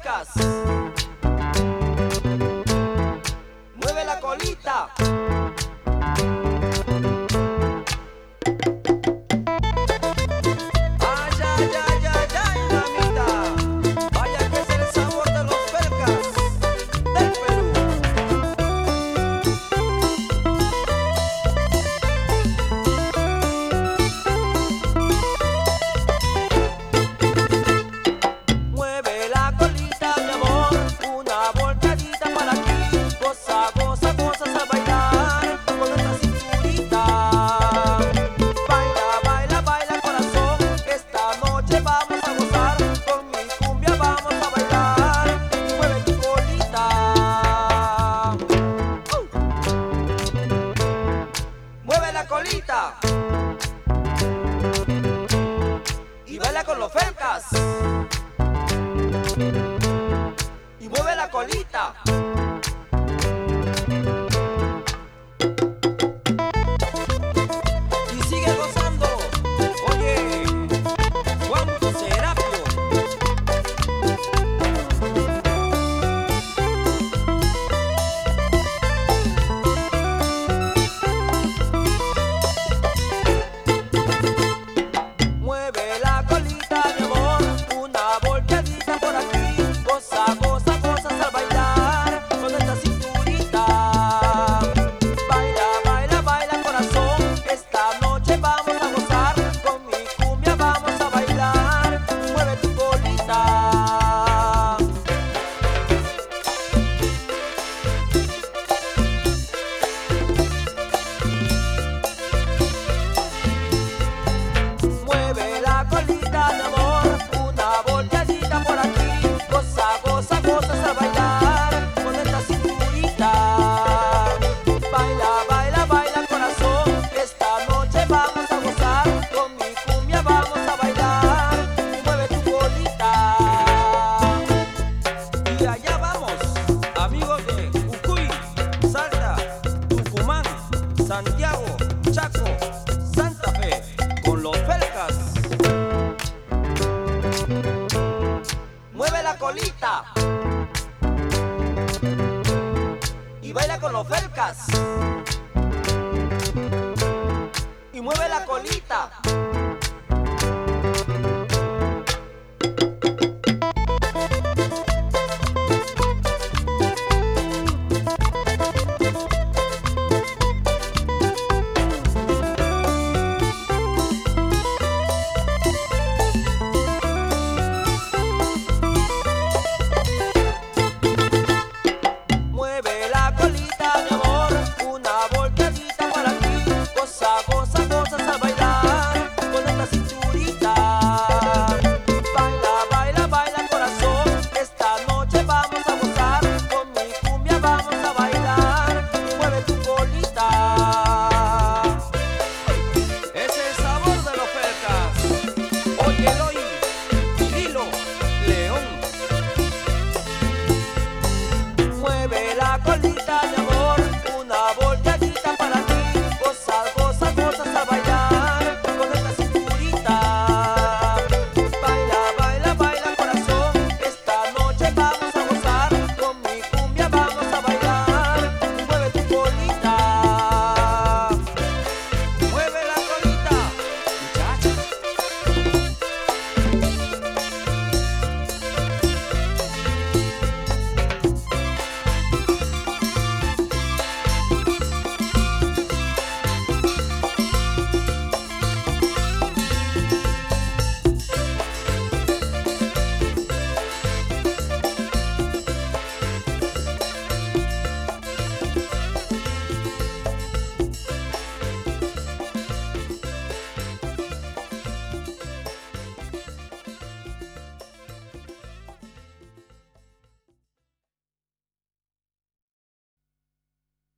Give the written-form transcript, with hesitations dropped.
felcas. Mueve la colita. Ay, ay, ay, ay, ay, mamita. Vaya que es el sabor de los felcas del Perú. Mueve la colita, mi amor, una volcadita para aquí. Goza, goza, gozas al bailar con esta cinturita. Baila, baila, baila, corazón, esta noche vamos a gozar. Con mi cumbia vamos a bailar. Mueve tu colita. Mueve la colita. Y baila con los felcas. Y mueve la colita. Y sigue gozando. Oye, Juan Serapio. Mueve la colita, mi amor, una volteadita por aquí. Goza, goza, gozas al bailar con esta cinturita. Baila, baila, baila, corazón, esta noche vamos a gozar. Con mi cumbia vamos a bailar. Mueve tu colita. Mueve la colita, mi amor, una volteadita por aquí. Goza, goza, gozas al bailar con esta cinturita. Baila, baila, baila, corazón, esta noche vamos a gozar. Con mi cumbia vamos a bailar. Mueve tu colita. Y allá vamos, amigos de Jujuy, Salta, Tucumán, Santiago, Chaco, Santa Fe, con los felcas. Mueve la colita. Y baila con los felcas. Y mueve la colita. Mueve la colita, mi amor, una volteadita para aquí. Goza, goza, gozas al bailar con esta cinturita. Baila, baila, baila, corazón, esta noche vamos a gozar. Con mi cumbia vamos a bailar. Mueve tu colita.